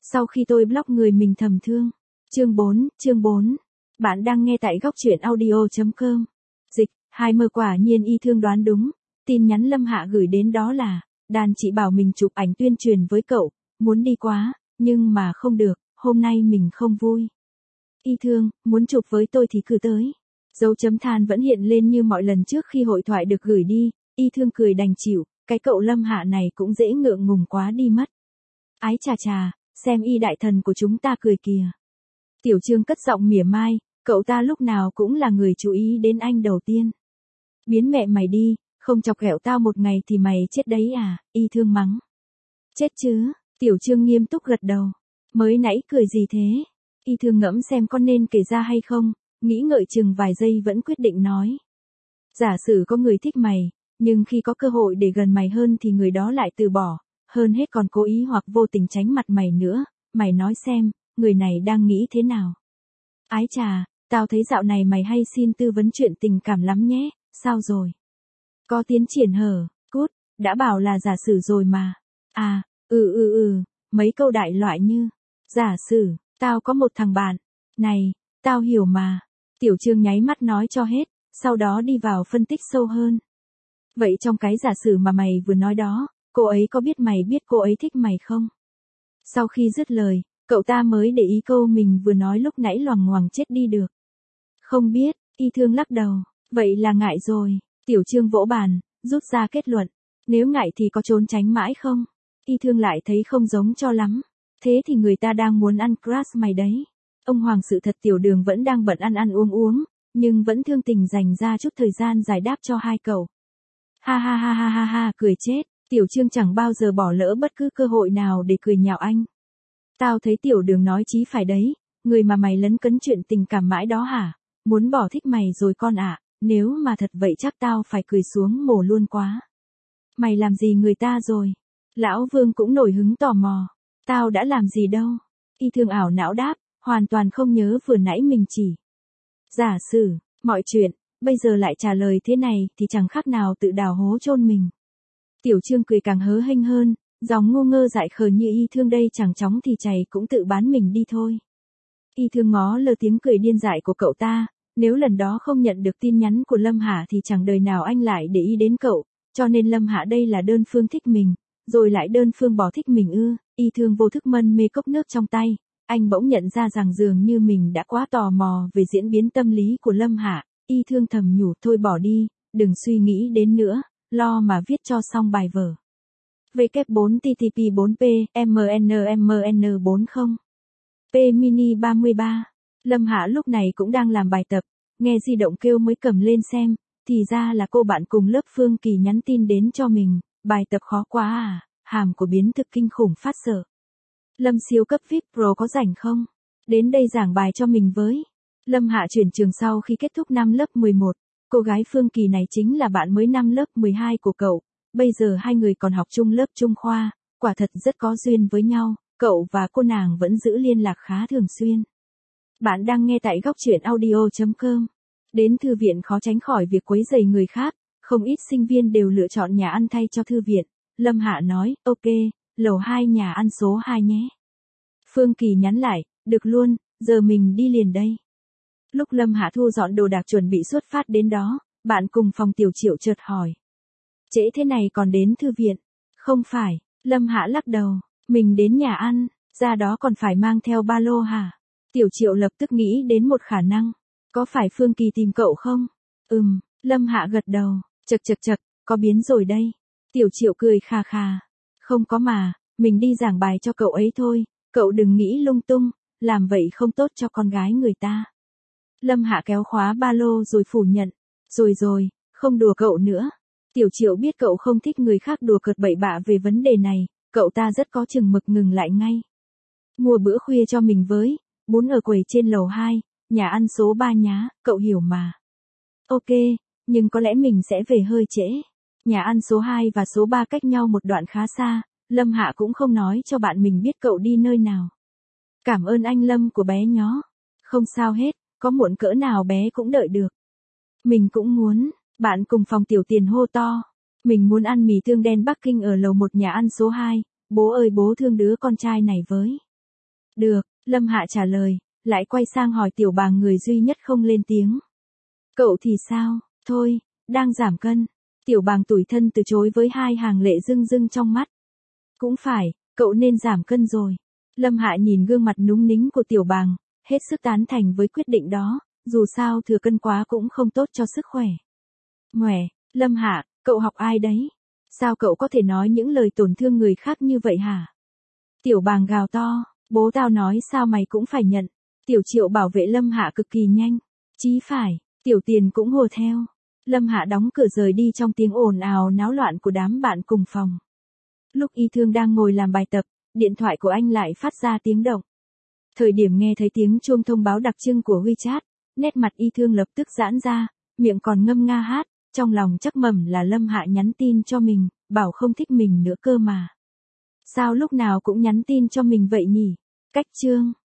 Sau khi tôi block người mình thầm thương. Chương 4. Bạn đang nghe tại góc truyện audio.com. Dịch, 20 quả nhiên y thương đoán đúng. Tin nhắn Lâm Hạ gửi đến đó là, đàn chị bảo mình chụp ảnh tuyên truyền với cậu, muốn đi quá, nhưng mà không được, hôm nay mình không vui. Y thương, muốn chụp với tôi thì cứ tới. Dấu chấm than vẫn hiện lên như mọi lần trước khi hội thoại được gửi đi, y thương cười đành chịu, cái cậu Lâm Hạ này cũng dễ ngượng ngùng quá đi mất. Ái chà chà, xem y đại thần của chúng ta cười kìa. Tiểu Trương cất giọng mỉa mai, cậu ta lúc nào cũng là người chú ý đến anh đầu tiên. Biến mẹ mày đi, không chọc ghẹo tao một ngày thì mày chết đấy à, y thương mắng. Chết chứ, Tiểu Trương nghiêm túc gật đầu. Mới nãy cười gì thế? Y thương ngẫm xem có nên kể ra hay không, nghĩ ngợi chừng vài giây vẫn quyết định nói. Giả sử có người thích mày, nhưng khi có cơ hội để gần mày hơn thì người đó lại từ bỏ, hơn hết còn cố ý hoặc vô tình tránh mặt mày nữa, mày nói xem, người này đang nghĩ thế nào? Ái chà, tao thấy dạo này mày hay xin tư vấn chuyện tình cảm lắm nhé, sao rồi? Có tiến triển hở, cút, đã bảo là giả sử rồi mà. À, mấy câu đại loại như, giả sử, tao có một thằng bạn, này, tao hiểu mà. Tiểu Trương nháy mắt nói cho hết, sau đó đi vào phân tích sâu hơn. Vậy trong cái giả sử mà mày vừa nói đó, cô ấy có biết mày biết cô ấy thích mày không? Sau khi dứt lời, cậu ta mới để ý câu mình vừa nói lúc nãy loằng ngoằng chết đi được. Không biết, y thương lắc đầu, vậy là ngại rồi. Tiểu Trương vỗ bàn, rút ra kết luận. Nếu ngại thì có trốn tránh mãi không? Y thương lại thấy không giống cho lắm. Thế thì người ta đang muốn ăn crush mày đấy. Ông Hoàng sự thật Tiểu Đường vẫn đang bận ăn uống, nhưng vẫn thương tình dành ra chút thời gian giải đáp cho hai cậu. Ha, cười chết. Tiểu Trương chẳng bao giờ bỏ lỡ bất cứ cơ hội nào để cười nhạo anh. Tao thấy Tiểu Đường nói chí phải đấy, người mà mày lấn cấn chuyện tình cảm mãi đó hả? Muốn bỏ thích mày rồi con ạ, nếu mà thật vậy chắc tao phải cười xuống mồ luôn quá. Mày làm gì người ta rồi? Lão Vương cũng nổi hứng tò mò. Tao đã làm gì đâu? Y thương ảo não đáp, hoàn toàn không nhớ vừa nãy mình chỉ. Giả sử, mọi chuyện, bây giờ lại trả lời thế này thì chẳng khác nào tự đào hố chôn mình. Tiểu Trương cười càng hớ hênh hơn, dòng ngu ngơ dại khờ như y thương đây chẳng chóng thì chày cũng tự bán mình đi thôi. Y thương ngó lơ tiếng cười điên dại của cậu ta, nếu lần đó không nhận được tin nhắn của Lâm Hạ thì chẳng đời nào anh lại để ý đến cậu, cho nên Lâm Hạ đây là đơn phương thích mình, rồi lại đơn phương bỏ thích mình ư. Y thương vô thức mân mê cốc nước trong tay, anh bỗng nhận ra rằng dường như mình đã quá tò mò về diễn biến tâm lý của Lâm Hạ. Y thương thầm nhủ thôi bỏ đi, đừng suy nghĩ đến nữa, lo mà viết cho xong bài vở. W4TTP4P MNMN40 P Mini 33. Lâm Hạ lúc này cũng đang làm bài tập, nghe di động kêu mới cầm lên xem, thì ra là cô bạn cùng lớp Phương Kỳ nhắn tin đến cho mình, bài tập khó quá à, hàm của biến thực kinh khủng phát sợ. Lâm siêu cấp VIP Pro có rảnh không? Đến đây giảng bài cho mình với. Lâm Hạ chuyển trường sau khi kết thúc năm lớp 11, cô gái Phương Kỳ này chính là bạn mới năm lớp 12 của cậu, bây giờ hai người còn học chung lớp Trung khoa, quả thật rất có duyên với nhau, cậu và cô nàng vẫn giữ liên lạc khá thường xuyên. Bạn đang nghe tại góc truyện audio.com. Đến thư viện khó tránh khỏi việc quấy rầy người khác, không ít sinh viên đều lựa chọn nhà ăn thay cho thư viện. Lâm Hạ nói, ok, lầu 2 nhà ăn số 2 nhé. Phương Kỳ nhắn lại, được luôn, giờ mình đi liền đây. Lúc Lâm Hạ thu dọn đồ đạc chuẩn bị xuất phát đến đó, bạn cùng phòng Tiểu Triệu chợt hỏi. Trễ thế này còn đến thư viện? Không phải, Lâm Hạ lắc đầu, mình đến nhà ăn, ra đó còn phải mang theo ba lô hả? Tiểu Triệu lập tức nghĩ đến một khả năng. Có phải Phương Kỳ tìm cậu không? Lâm Hạ gật đầu, chật, có biến rồi đây. Tiểu Triệu cười khà khà. Không có mà, mình đi giảng bài cho cậu ấy thôi, cậu đừng nghĩ lung tung, làm vậy không tốt cho con gái người ta. Lâm Hạ kéo khóa ba lô rồi phủ nhận. Rồi, không đùa cậu nữa. Tiểu Triệu biết cậu không thích người khác đùa cợt bậy bạ về vấn đề này, cậu ta rất có chừng mực ngừng lại ngay. Mua bữa khuya cho mình với, bún ở quầy trên lầu 2, nhà ăn số 3 nhá, cậu hiểu mà. Ok, nhưng có lẽ mình sẽ về hơi trễ. Nhà ăn số 2 và số 3 cách nhau một đoạn khá xa, Lâm Hạ cũng không nói cho bạn mình biết cậu đi nơi nào. Cảm ơn anh Lâm của bé nhó. Không sao hết, có muộn cỡ nào bé cũng đợi được. Mình cũng muốn, bạn cùng phòng Tiểu Tiền hô to. Mình muốn ăn mì tương đen Bắc Kinh ở lầu 1 nhà ăn số 2, bố ơi bố thương đứa con trai này với. Được, Lâm Hạ trả lời, lại quay sang hỏi Tiểu Bàng người duy nhất không lên tiếng. Cậu thì sao? Thôi, đang giảm cân. Tiểu Bàng tủi thân từ chối với hai hàng lệ rưng rưng trong mắt. Cũng phải, cậu nên giảm cân rồi. Lâm Hạ nhìn gương mặt núng nính của Tiểu Bàng, hết sức tán thành với quyết định đó, dù sao thừa cân quá cũng không tốt cho sức khỏe. Ngoẻ, Lâm Hạ, cậu học ai đấy? Sao cậu có thể nói những lời tổn thương người khác như vậy hả? Tiểu Bàng gào to, bố tao nói sao mày cũng phải nhận. Tiểu Triệu bảo vệ Lâm Hạ cực kỳ nhanh. Chí phải, Tiểu Tiền cũng hùa theo. Lâm Hạ đóng cửa rời đi trong tiếng ồn ào náo loạn của đám bạn cùng phòng. Lúc Y Thương đang ngồi làm bài tập, điện thoại của anh lại phát ra tiếng động. Thời điểm nghe thấy tiếng chuông thông báo đặc trưng của WeChat, nét mặt Y Thương lập tức giãn ra, miệng còn ngâm nga hát, trong lòng chắc mẩm là Lâm Hạ nhắn tin cho mình, bảo không thích mình nữa cơ mà. Sao lúc nào cũng nhắn tin cho mình vậy nhỉ? Cách chương